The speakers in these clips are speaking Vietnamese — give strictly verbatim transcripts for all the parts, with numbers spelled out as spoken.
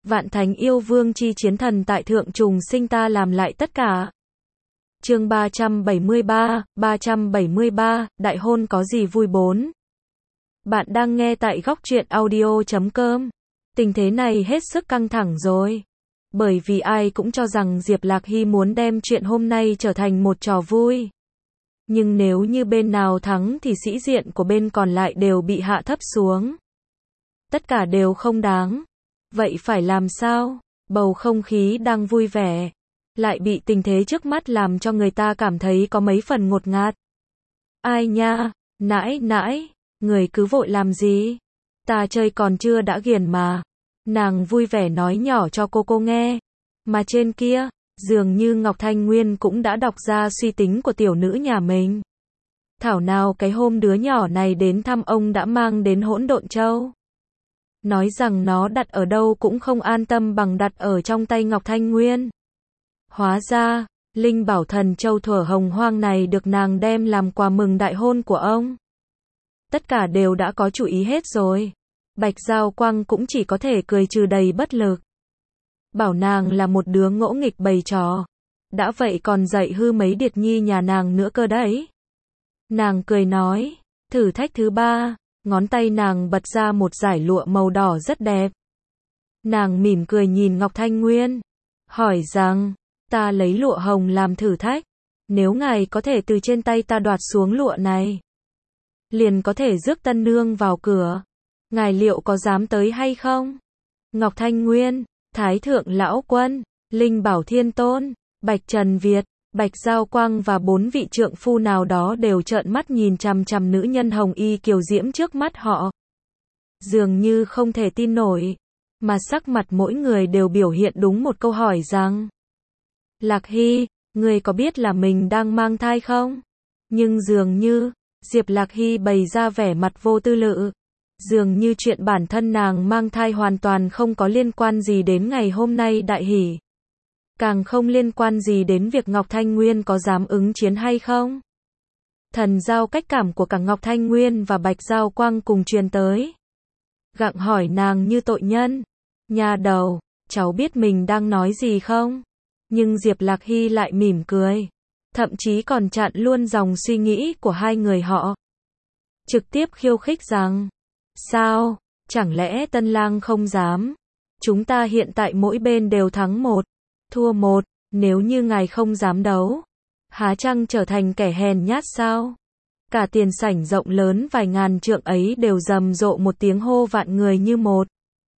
Vạn thánh yêu vương chi chiến thần tại thượng trùng sinh ta làm lại tất cả. Chương ba trăm bảy mươi ba, ba trăm bảy mươi ba, đại hôn có gì vui bốn. Bạn đang nghe tại góc truyện audio chấm com. Tình thế này hết sức căng thẳng rồi. Bởi vì ai cũng cho rằng Diệp Lạc Hy muốn đem chuyện hôm nay trở thành một trò vui. Nhưng nếu như bên nào thắng thì sĩ diện của bên còn lại đều bị hạ thấp xuống. Tất cả đều không đáng. Vậy phải làm sao? Bầu không khí đang vui vẻ, lại bị tình thế trước mắt làm cho người ta cảm thấy có mấy phần ngột ngạt. Ai nha, nãi nãi, người cứ vội làm gì? Ta chơi còn chưa đã ghiền mà. Nàng vui vẻ nói nhỏ cho cô cô nghe. Mà trên kia, dường như Ngọc Thanh Nguyên cũng đã đọc ra suy tính của tiểu nữ nhà mình. Thảo nào cái hôm đứa nhỏ này đến thăm ông đã mang đến Hỗn Độn Châu. Nói rằng nó đặt ở đâu cũng không an tâm bằng đặt ở trong tay Ngọc Thanh Nguyên. Hóa ra, Linh Bảo Thần Châu thuở hồng hoang này được nàng đem làm quà mừng đại hôn của ông. Tất cả đều đã có chủ ý hết rồi. Bạch Giao Quang cũng chỉ có thể cười trừ đầy bất lực. Bảo nàng là một đứa ngỗ nghịch bày trò. Đã vậy còn dạy hư mấy điệt nhi nhà nàng nữa cơ đấy. Nàng cười nói, thử thách thứ ba. Ngón tay nàng bật ra một dải lụa màu đỏ rất đẹp. Nàng mỉm cười nhìn Ngọc Thanh Nguyên, hỏi rằng, ta lấy lụa hồng làm thử thách. Nếu ngài có thể từ trên tay ta đoạt xuống lụa này, liền có thể rước tân nương vào cửa. Ngài liệu có dám tới hay không? Ngọc Thanh Nguyên, Thái Thượng Lão Quân, Linh Bảo Thiên Tôn, Bạch Trần Việt, Bạch Giao Quang và bốn vị trượng phu nào đó đều trợn mắt nhìn chằm chằm nữ nhân hồng y kiều diễm trước mắt họ. Dường như không thể tin nổi, mà sắc mặt mỗi người đều biểu hiện đúng một câu hỏi rằng: Lạc Hy, ngươi có biết là mình đang mang thai không? Nhưng dường như, Diệp Lạc Hy bày ra vẻ mặt vô tư lự. Dường như chuyện bản thân nàng mang thai hoàn toàn không có liên quan gì đến ngày hôm nay đại hỷ. Càng không liên quan gì đến việc Ngọc Thanh Nguyên có dám ứng chiến hay không. Thần giao cách cảm của cả Ngọc Thanh Nguyên và Bạch Giao Quang cùng truyền tới. Gặng hỏi nàng như tội nhân. Nhà đầu, cháu biết mình đang nói gì không? Nhưng Diệp Lạc Hy lại mỉm cười. Thậm chí còn chặn luôn dòng suy nghĩ của hai người họ. Trực tiếp khiêu khích rằng, sao, chẳng lẽ tân lang không dám? Chúng ta hiện tại mỗi bên đều thắng một, thua một, nếu như ngài không dám đấu, há chăng trở thành kẻ hèn nhát sao? Cả tiền sảnh rộng lớn vài ngàn trượng ấy đều rầm rộ một tiếng hô vạn người như một.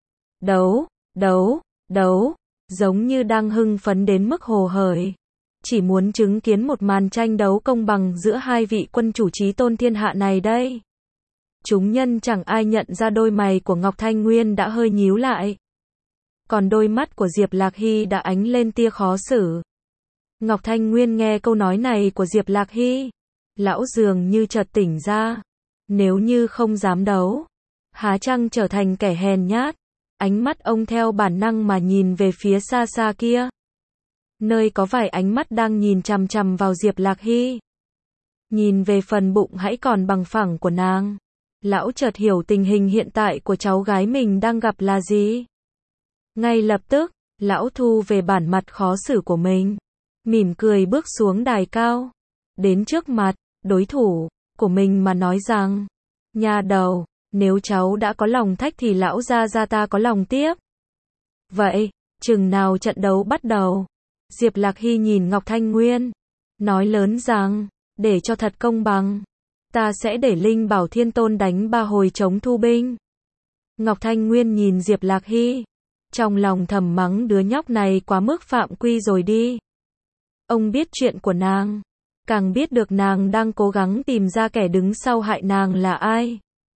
Đấu, đấu, đấu, giống như đang hưng phấn đến mức hồ hởi. Chỉ muốn chứng kiến một màn tranh đấu công bằng giữa hai vị quân chủ chí tôn thiên hạ này đây. Chúng nhân chẳng ai nhận ra đôi mày của Ngọc Thanh Nguyên đã hơi nhíu lại. Còn đôi mắt của Diệp Lạc Hy đã ánh lên tia khó xử. Ngọc Thanh Nguyên nghe câu nói này của Diệp Lạc Hy, lão dường như chợt tỉnh ra. Nếu như không dám đấu, há chăng trở thành kẻ hèn nhát? Ánh mắt ông theo bản năng mà nhìn về phía xa xa kia. Nơi có vài ánh mắt đang nhìn chằm chằm vào Diệp Lạc Hy. Nhìn về phần bụng hãy còn bằng phẳng của nàng. Lão chợt hiểu tình hình hiện tại của cháu gái mình đang gặp là gì. Ngay lập tức, lão thu về bản mặt khó xử của mình. Mỉm cười bước xuống đài cao. Đến trước mặt, đối thủ của mình mà nói rằng, nhà đầu, nếu cháu đã có lòng thách thì lão gia gia ta có lòng tiếp. Vậy, chừng nào trận đấu bắt đầu? Diệp Lạc Hy nhìn Ngọc Thanh Nguyên, nói lớn rằng, để cho thật công bằng, ta sẽ để Linh Bảo Thiên Tôn đánh ba hồi chống thu binh. Ngọc Thanh Nguyên nhìn Diệp Lạc Hy, trong lòng thầm mắng đứa nhóc này quá mức phạm quy rồi đi. Ông biết chuyện của nàng, càng biết được nàng đang cố gắng tìm ra kẻ đứng sau hại nàng là ai.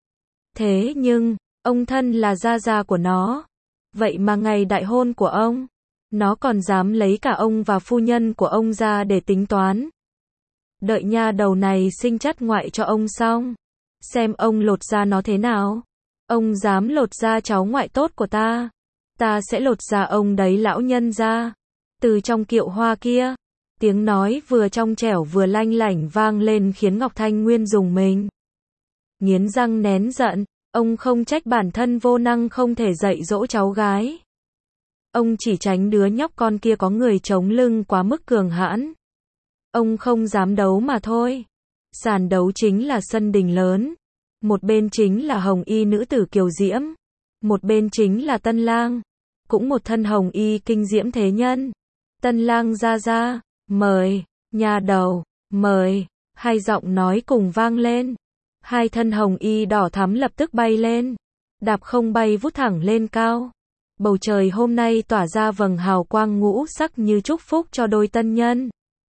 Thế nhưng, ông thân là gia gia của nó. Vậy mà ngày đại hôn của ông, nó còn dám lấy cả ông và phu nhân của ông ra để tính toán. Đợi nha đầu này sinh chất ngoại cho ông xong, xem ông lột da nó thế nào. Ông dám lột da cháu ngoại tốt của ta, ta sẽ lột da ông đấy lão nhân ra. Từ trong kiệu hoa kia, tiếng nói vừa trong trẻo vừa lanh lảnh vang lên khiến Ngọc Thanh Nguyên rùng mình. Nghiến răng nén giận, ông không trách bản thân vô năng không thể dạy dỗ cháu gái. Ông chỉ tránh đứa nhóc con kia có người chống lưng quá mức cường hãn. Ông không dám đấu mà thôi. Sàn đấu chính là sân đình lớn. Một bên chính là hồng y nữ tử kiều diễm. Một bên chính là tân lang. Cũng một thân hồng y kinh diễm thế nhân. Tân lang ra ra, mời, nhà đầu, mời, hai giọng nói cùng vang lên. Hai thân hồng y đỏ thắm lập tức bay lên. Đạp không bay vút thẳng lên cao. Bầu trời hôm nay tỏa ra vầng hào quang ngũ sắc như chúc phúc cho đôi tân nhân.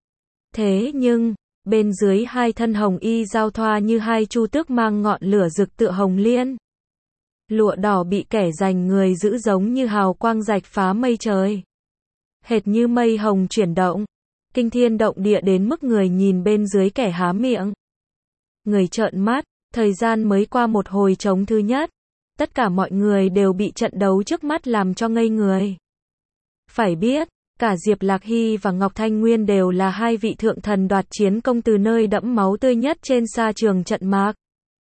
Thế nhưng, bên dưới hai thân hồng y giao thoa như hai chu tước mang ngọn lửa rực tựa hồng liên. Lụa đỏ bị kẻ giành người giữ giống như hào quang rạch phá mây trời. Hệt như mây hồng chuyển động. Kinh thiên động địa đến mức người nhìn bên dưới kẻ há miệng. Người trợn mắt, thời gian mới qua một hồi trống thứ nhất. Tất cả mọi người đều bị trận đấu trước mắt làm cho ngây người. Phải biết, cả Diệp Lạc Hy và Ngọc Thanh Nguyên đều là hai vị thượng thần đoạt chiến công từ nơi đẫm máu tươi nhất trên sa trường trận mạc.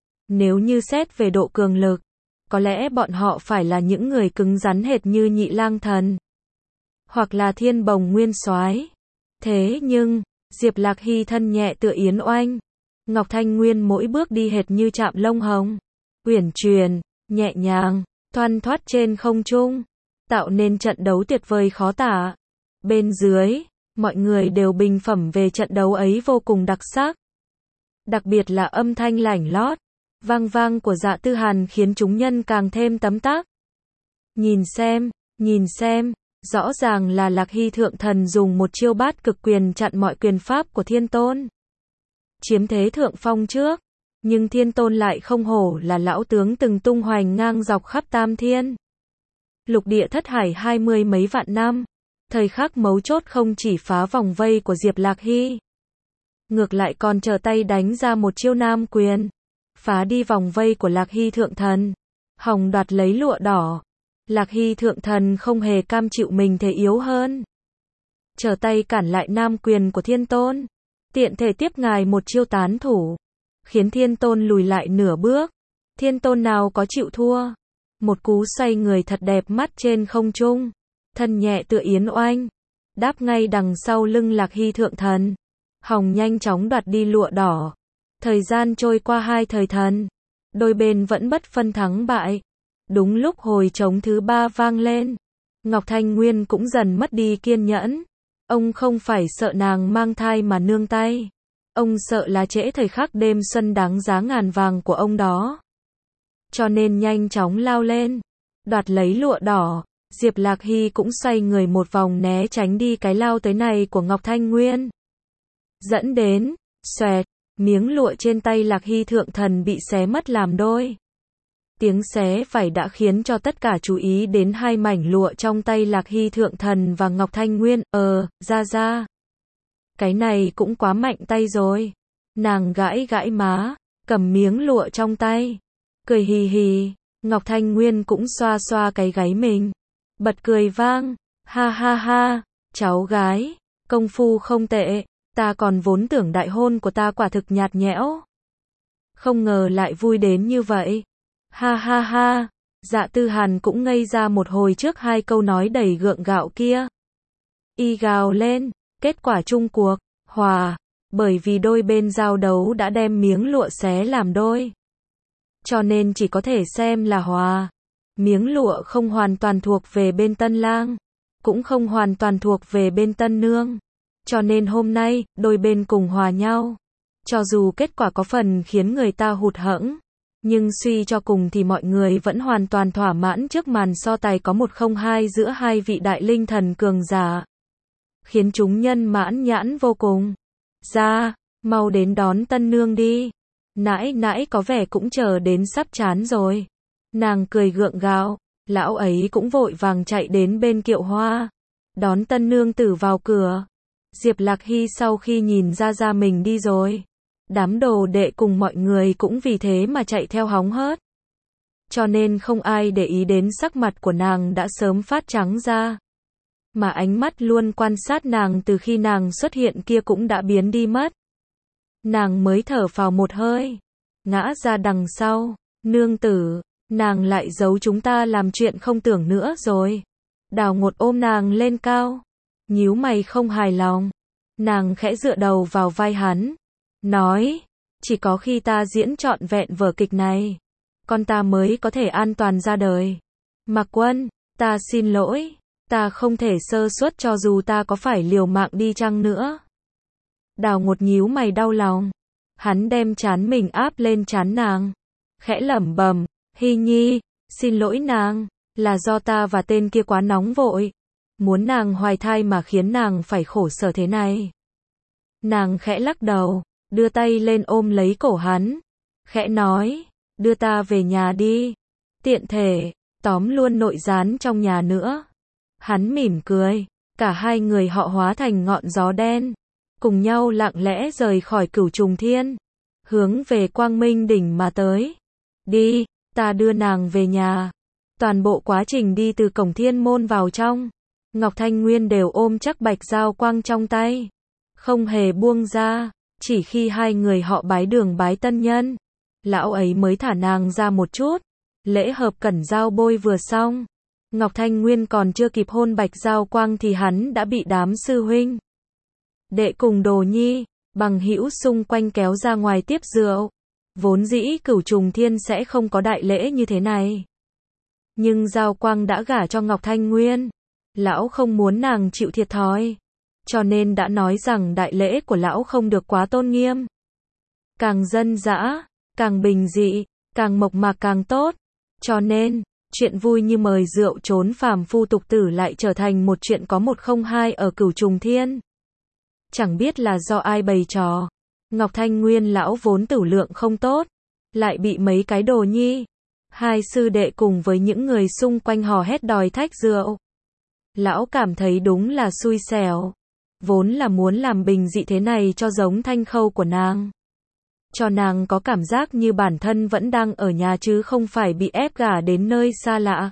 Nếu như xét về độ cường lực, có lẽ bọn họ phải là những người cứng rắn hệt như Nhị Lang Thần. Hoặc là Thiên Bồng Nguyên Soái. Thế nhưng, Diệp Lạc Hy thân nhẹ tựa yến oanh. Ngọc Thanh Nguyên mỗi bước đi hệt như chạm lông hồng. Uyển chuyển, nhẹ nhàng, thoăn thoắt trên không trung. Tạo nên trận đấu tuyệt vời khó tả. Bên dưới, mọi người đều bình phẩm về trận đấu ấy vô cùng đặc sắc. Đặc biệt là âm thanh lảnh lót, vang vang của Dạ Tư Hàn khiến chúng nhân càng thêm tấm tắc. Nhìn xem, nhìn xem, rõ ràng là Lạc Hy thượng thần dùng một chiêu bát cực quyền chặn mọi quyền pháp của Thiên Tôn. Chiếm thế thượng phong trước, nhưng Thiên Tôn lại không hổ là lão tướng từng tung hoành ngang dọc khắp tam thiên. Lục địa thất hải hai mươi mấy vạn năm. Thời khắc mấu chốt không chỉ phá vòng vây của Diệp Lạc Hy, ngược lại còn trở tay đánh ra một chiêu nam quyền, phá đi vòng vây của Lạc Hy thượng thần, hòng đoạt lấy lụa đỏ. Lạc Hy thượng thần không hề cam chịu mình thế yếu hơn, trở tay cản lại nam quyền của Thiên Tôn, tiện thể tiếp ngài một chiêu tán thủ, khiến Thiên Tôn lùi lại nửa bước. Thiên Tôn nào có chịu thua, một cú xoay người thật đẹp mắt trên không trung. Thân nhẹ tựa yến oanh, đáp ngay đằng sau lưng Lạc Hy thượng thần, hòng nhanh chóng đoạt đi lụa đỏ. Thời gian trôi qua hai thời thần, đôi bên vẫn bất phân thắng bại. Đúng lúc hồi trống thứ ba vang lên, Ngọc Thanh Nguyên cũng dần mất đi kiên nhẫn. Ông không phải sợ nàng mang thai mà nương tay, ông sợ là trễ thời khắc đêm xuân đáng giá ngàn vàng của ông đó. Cho nên nhanh chóng lao lên, đoạt lấy lụa đỏ. Diệp Lạc Hy cũng xoay người một vòng né tránh đi cái lao tới này của Ngọc Thanh Nguyên. Dẫn đến, xoẹt, miếng lụa trên tay Lạc Hy thượng thần bị xé mất làm đôi. Tiếng xé vải đã khiến cho tất cả chú ý đến hai mảnh lụa trong tay Lạc Hy thượng thần và Ngọc Thanh Nguyên. Ờ, ra ra. Cái này cũng quá mạnh tay rồi. Nàng gãi gãi má, cầm miếng lụa trong tay, cười hì hì. Ngọc Thanh Nguyên cũng xoa xoa cái gáy mình, bật cười vang, ha ha ha, cháu gái, công phu không tệ, ta còn vốn tưởng đại hôn của ta quả thực nhạt nhẽo. Không ngờ lại vui đến như vậy. Ha ha ha, Dạ Tư Hàn cũng ngây ra một hồi trước hai câu nói đầy gượng gạo kia. Y gào lên, kết quả chung cuộc, hòa, bởi vì đôi bên giao đấu đã đem miếng lụa xé làm đôi. Cho nên chỉ có thể xem là hòa. Miếng lụa không hoàn toàn thuộc về bên tân lang, cũng không hoàn toàn thuộc về bên tân nương. Cho nên hôm nay, đôi bên cùng hòa nhau. Cho dù kết quả có phần khiến người ta hụt hẫng, nhưng suy cho cùng thì mọi người vẫn hoàn toàn thỏa mãn trước màn so tài có một không hai giữa hai vị đại linh thần cường giả. Khiến chúng nhân mãn nhãn vô cùng. Ra, mau đến đón tân nương đi. Nãi nãi có vẻ cũng chờ đến sắp chán rồi. Nàng cười gượng gạo, lão ấy cũng vội vàng chạy đến bên kiệu hoa, đón tân nương tử vào cửa. Diệp Lạc Hy sau khi nhìn ra ra mình đi rồi, đám đồ đệ cùng mọi người cũng vì thế mà chạy theo hóng hớt. Cho nên không ai để ý đến sắc mặt của nàng đã sớm phát trắng ra, mà ánh mắt luôn quan sát nàng từ khi nàng xuất hiện kia cũng đã biến đi mất. Nàng mới thở phào một hơi, ngã ra đằng sau, nương tử, nàng lại giấu chúng ta làm chuyện không tưởng nữa rồi. Đào Ngột ôm nàng lên cao, nhíu mày không hài lòng. Nàng khẽ dựa đầu vào vai hắn, nói, chỉ có khi ta diễn trọn vẹn vở kịch này, con ta mới có thể an toàn ra đời. Mạc Quân, ta xin lỗi, ta không thể sơ suất cho dù ta có phải liều mạng đi chăng nữa. Đào Ngột nhíu mày đau lòng, hắn đem trán mình áp lên trán nàng, khẽ lẩm bẩm, Hy Nhi, xin lỗi nàng, là do ta và tên kia quá nóng vội, muốn nàng hoài thai mà khiến nàng phải khổ sở thế này. Nàng khẽ lắc đầu, đưa tay lên ôm lấy cổ hắn, khẽ nói, đưa ta về nhà đi, tiện thể, tóm luôn nội gián trong nhà nữa. Hắn mỉm cười, cả hai người họ hóa thành ngọn gió đen, cùng nhau lặng lẽ rời khỏi Cửu Trùng Thiên, hướng về Quang Minh Đỉnh mà tới. Đi, ta đưa nàng về nhà. Toàn bộ quá trình đi từ cổng thiên môn vào trong, Ngọc Thanh Nguyên đều ôm chắc bạch dao quang trong tay, không hề buông ra, chỉ khi hai người họ bái đường bái tân nhân, lão ấy mới thả nàng ra một chút. Lễ hợp cẩn giao bôi vừa xong, Ngọc Thanh Nguyên còn chưa kịp hôn bạch dao quang thì hắn đã bị đám sư huynh đệ cùng đồ nhi, bằng hữu xung quanh kéo ra ngoài tiếp rượu. Vốn dĩ Cửu Trùng Thiên sẽ không có đại lễ như thế này, nhưng Giao Quang đã gả cho Ngọc Thanh Nguyên, lão không muốn nàng chịu thiệt thòi, cho nên đã nói rằng đại lễ của lão không được quá tôn nghiêm. Càng dân dã, càng bình dị, càng mộc mạc càng tốt, cho nên, chuyện vui như mời rượu trốn phàm phu tục tử lại trở thành một chuyện có một không hai ở Cửu Trùng Thiên. Chẳng biết là do ai bày trò, Ngọc Thanh Nguyên lão vốn tửu lượng không tốt, lại bị mấy cái đồ nhi, hai sư đệ cùng với những người xung quanh hò hét đòi thách rượu. Lão cảm thấy đúng là xui xẻo, vốn là muốn làm bình dị thế này cho giống Thanh Khâu của nàng, cho nàng có cảm giác như bản thân vẫn đang ở nhà chứ không phải bị ép gả đến nơi xa lạ.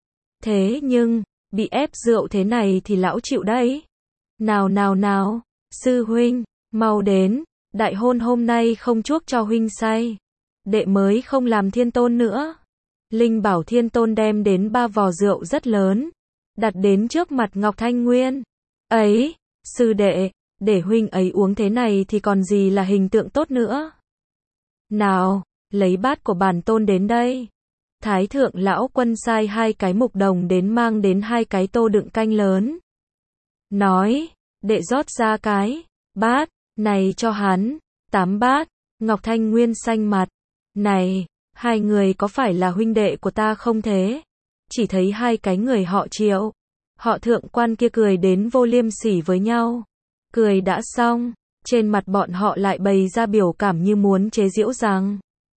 Thế nhưng, bị ép rượu thế này thì lão chịu đấy. Nào nào nào, sư huynh, mau đến, đại hôn hôm nay không chuốc cho huynh say, đệ mới không làm thiên tôn nữa. Linh Bảo Thiên Tôn đem đến ba vò rượu rất lớn, đặt đến trước mặt Ngọc Thanh Nguyên. Ấy, sư đệ, để huynh ấy uống thế này thì còn gì là hình tượng tốt nữa. Nào, lấy bát của bản tôn đến đây. Thái thượng lão quân sai hai cái mục đồng đến mang đến hai cái tô đựng canh lớn. Nói, đệ rót ra cái bát này cho hắn, tám bát. Ngọc Thanh Nguyên xanh mặt. Này, hai người có phải là huynh đệ của ta không thế? Chỉ thấy hai cái người họ Triệu, họ Thượng Quan kia cười đến vô liêm sỉ với nhau. Cười đã xong, trên mặt bọn họ lại bày ra biểu cảm như muốn chế giễu rằng: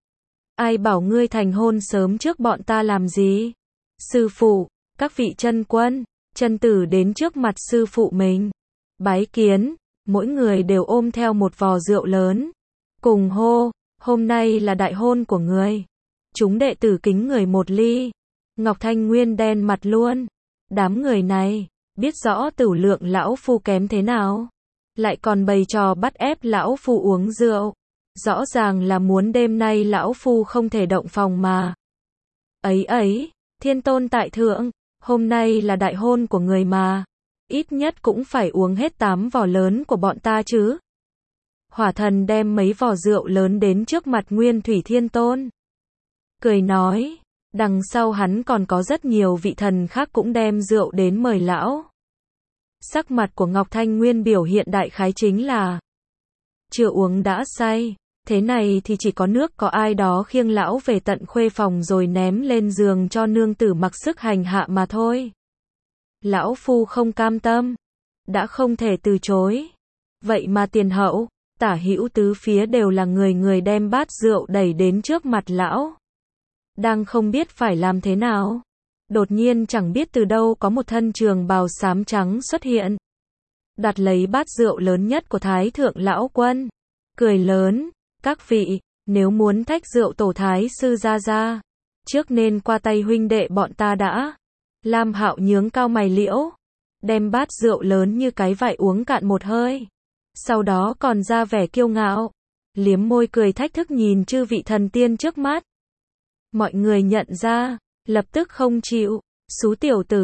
ai bảo ngươi thành hôn sớm trước bọn ta làm gì? Sư phụ, các vị chân quân, chân tử đến trước mặt sư phụ mình, bái kiến, mỗi người đều ôm theo một vò rượu lớn, cùng hô, hôm nay là đại hôn của người. Chúng đệ tử kính người một ly. Ngọc Thanh Nguyên đen mặt luôn. Đám người này, biết rõ tửu lượng lão phu kém thế nào, lại còn bày trò bắt ép lão phu uống rượu. Rõ ràng là muốn đêm nay lão phu không thể động phòng mà. Ấy ấy, thiên tôn tại thượng, hôm nay là đại hôn của người mà, ít nhất cũng phải uống hết tám vò lớn của bọn ta chứ. Hỏa thần đem mấy vò rượu lớn đến trước mặt Nguyên Thủy Thiên Tôn, cười nói, đằng sau hắn còn có rất nhiều vị thần khác cũng đem rượu đến mời lão. Sắc mặt của Ngọc Thanh Nguyên biểu hiện đại khái chính là chưa uống đã say, thế này thì chỉ có nước có ai đó khiêng lão về tận khuê phòng rồi ném lên giường cho nương tử mặc sức hành hạ mà thôi. Lão phu không cam tâm, đã không thể từ chối. Vậy mà tiền hậu, tả hữu tứ phía đều là người người đem bát rượu đẩy đến trước mặt lão. Đang không biết phải làm thế nào, đột nhiên chẳng biết từ đâu có một thân trường bào xám trắng xuất hiện, đặt lấy bát rượu lớn nhất của Thái thượng lão quân, cười lớn, các vị, nếu muốn thách rượu tổ thái sư ra ra, trước nên qua tay huynh đệ bọn ta đã. Lam Hạo nhướng cao mày liễu, đem bát rượu lớn như cái vại uống cạn một hơi, sau đó còn ra vẻ kiêu ngạo, liếm môi cười thách thức nhìn chư vị thần tiên trước mắt. Mọi người nhận ra, lập tức không chịu, xú tiểu tử,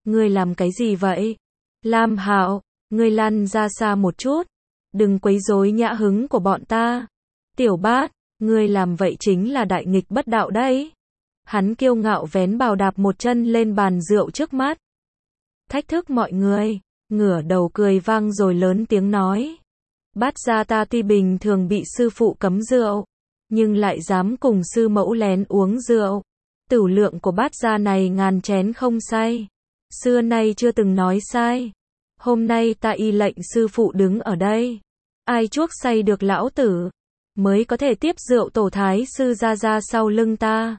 Ngươi làm cái gì vậy? Lam Hạo, ngươi lăn ra xa một chút. Đừng quấy rối nhã hứng của bọn ta. Tiểu Bát, ngươi làm vậy chính là đại nghịch bất đạo đấy. Hắn kiêu ngạo vén bào đạp một chân lên bàn rượu trước mắt. Thách thức mọi người, ngửa đầu cười vang rồi lớn tiếng nói. Bát gia ta tuy bình thường bị sư phụ cấm rượu, nhưng lại dám cùng sư mẫu lén uống rượu. Tửu lượng của bát gia này ngàn chén không say. Xưa nay chưa từng nói sai. Hôm nay ta y lệnh sư phụ đứng ở đây. Ai chuốc say được lão tử, mới có thể tiếp rượu tổ thái sư ra ra sau lưng ta.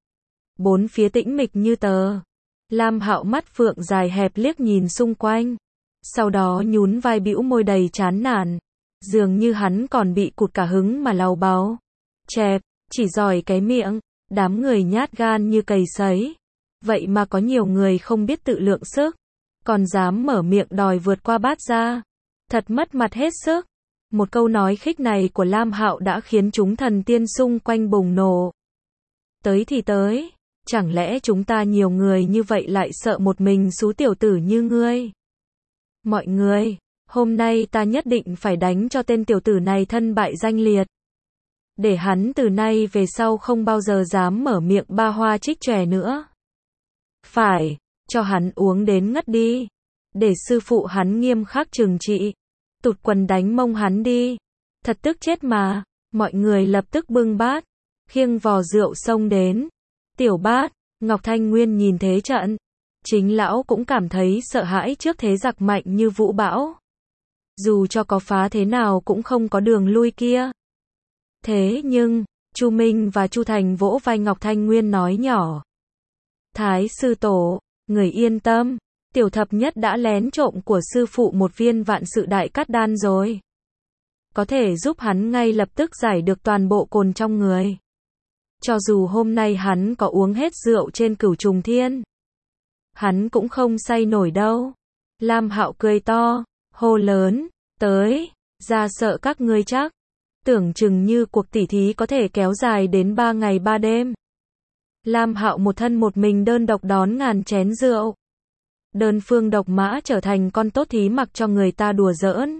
Bốn phía tĩnh mịch như tờ. Lam Hạo mắt phượng dài hẹp liếc nhìn xung quanh. Sau đó nhún vai bĩu môi đầy chán nản. Dường như hắn còn bị cụt cả hứng mà lầu báu. Chẹp, chỉ giỏi cái miệng, đám người nhát gan như cầy sấy. Vậy mà có nhiều người không biết tự lượng sức, còn dám mở miệng đòi vượt qua bát gia. Thật mất mặt hết sức. Một câu nói khích này của Lam Hạo đã khiến chúng thần tiên xung quanh bùng nổ. Tới thì tới, chẳng lẽ chúng ta nhiều người như vậy lại sợ một mình xú tiểu tử như ngươi? Mọi người, hôm nay ta nhất định phải đánh cho tên tiểu tử này thân bại danh liệt. Để hắn từ nay về sau không bao giờ dám mở miệng ba hoa trích chòe nữa. Phải, cho hắn uống đến ngất đi. Để sư phụ hắn nghiêm khắc trừng trị. Tụt quần đánh mông hắn đi. Thật tức chết mà. Mọi người lập tức bưng bát, khiêng vò rượu xông đến. Tiểu Bát, Ngọc Thanh Nguyên nhìn thế trận. Chính lão cũng cảm thấy sợ hãi trước thế giặc mạnh như vũ bão. Dù cho có phá thế nào cũng không có đường lui kia. Thế nhưng, Chu Minh và Chu Thành vỗ vai Ngọc Thanh Nguyên nói nhỏ. Thái sư tổ, người yên tâm, tiểu thập nhất đã lén trộm của sư phụ một viên vạn sự đại cát đan rồi. Có thể giúp hắn ngay lập tức giải được toàn bộ cồn trong người. Cho dù hôm nay hắn có uống hết rượu trên Cửu Trùng Thiên, hắn cũng không say nổi đâu. Lam Hạo cười to, hô lớn, tới, ra sợ các ngươi chắc. Tưởng chừng như cuộc tỉ thí có thể kéo dài đến ba ngày ba đêm. Lam Hạo một thân một mình đơn độc đón ngàn chén rượu. Đơn phương độc mã trở thành con tốt thí mặc cho người ta đùa giỡn.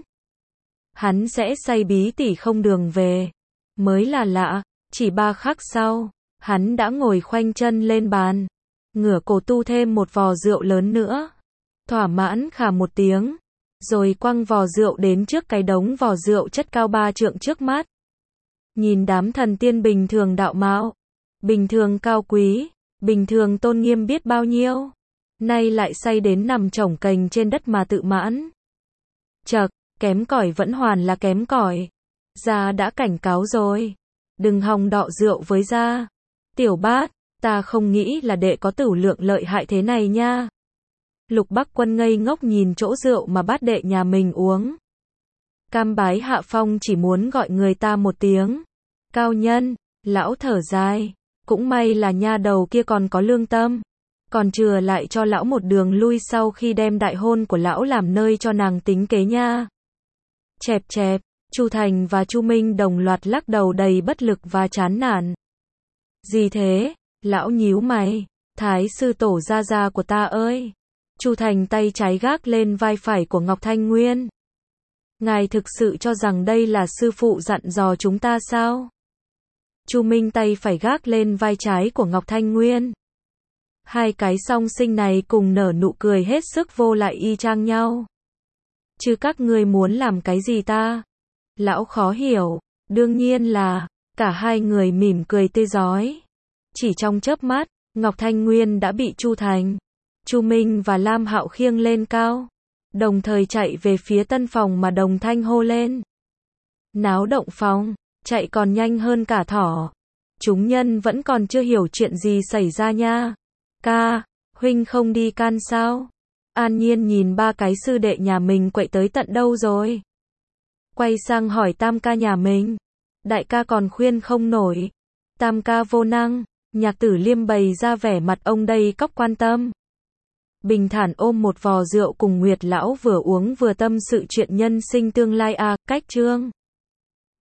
Hắn sẽ say bí tỉ không đường về. Mới là lạ, chỉ ba khắc sau, hắn đã ngồi khoanh chân lên bàn, ngửa cổ tu thêm một vò rượu lớn nữa. Thỏa mãn khà một tiếng, rồi quăng vò rượu đến trước cái đống vò rượu chất cao ba trượng trước mắt. Nhìn đám thần tiên bình thường đạo mạo, bình thường cao quý, bình thường tôn nghiêm biết bao nhiêu, nay lại say đến nằm chổng kềnh trên đất mà tự mãn. Chậc, kém cỏi vẫn hoàn là kém cỏi. Gia đã cảnh cáo rồi, đừng hòng đọ rượu với gia. Tiểu Bát, ta không nghĩ là đệ có tửu lượng lợi hại thế này nha. Lục Bắc Quân ngây ngốc nhìn chỗ rượu mà bát đệ nhà mình uống. Cam bái hạ phong chỉ muốn gọi người ta một tiếng. Cao nhân, lão thở dài. Cũng may là nha đầu kia còn có lương tâm. Còn chừa lại cho lão một đường lui sau khi đem đại hôn của lão làm nơi cho nàng tính kế nha. Chẹp chẹp, Chu Thành và Chu Minh đồng loạt lắc đầu đầy bất lực và chán nản. Gì thế? Lão nhíu mày. Thái sư tổ gia gia của ta ơi. Chu Thành tay trái gác lên vai phải của Ngọc Thanh Nguyên. Ngài thực sự cho rằng đây là sư phụ dặn dò chúng ta sao? Chu Minh tay phải gác lên vai trái của Ngọc Thanh Nguyên. Hai cái song sinh này cùng nở nụ cười hết sức vô lại y chang nhau. Chứ các ngươi muốn làm cái gì ta? Lão khó hiểu. Đương nhiên là, cả hai người mỉm cười tươi rói. Chỉ trong chớp mắt, Ngọc Thanh Nguyên đã bị Chu Thành, Chu Minh và Lam Hạo khiêng lên cao, đồng thời chạy về phía tân phòng mà đồng thanh hô lên. Náo động phòng, chạy còn nhanh hơn cả thỏ. Chúng nhân vẫn còn chưa hiểu chuyện gì xảy ra nha. Ca, huynh không đi can sao? An Nhiên nhìn ba cái sư đệ nhà mình quậy tới tận đâu rồi? Quay sang hỏi tam ca nhà mình. Đại ca còn khuyên không nổi. Tam ca vô năng. Nhạc Tử Liêm bày ra vẻ mặt ông đây cóc quan tâm. Bình thản ôm một vò rượu cùng Nguyệt lão vừa uống vừa tâm sự chuyện nhân sinh tương lai a, à, cách chương.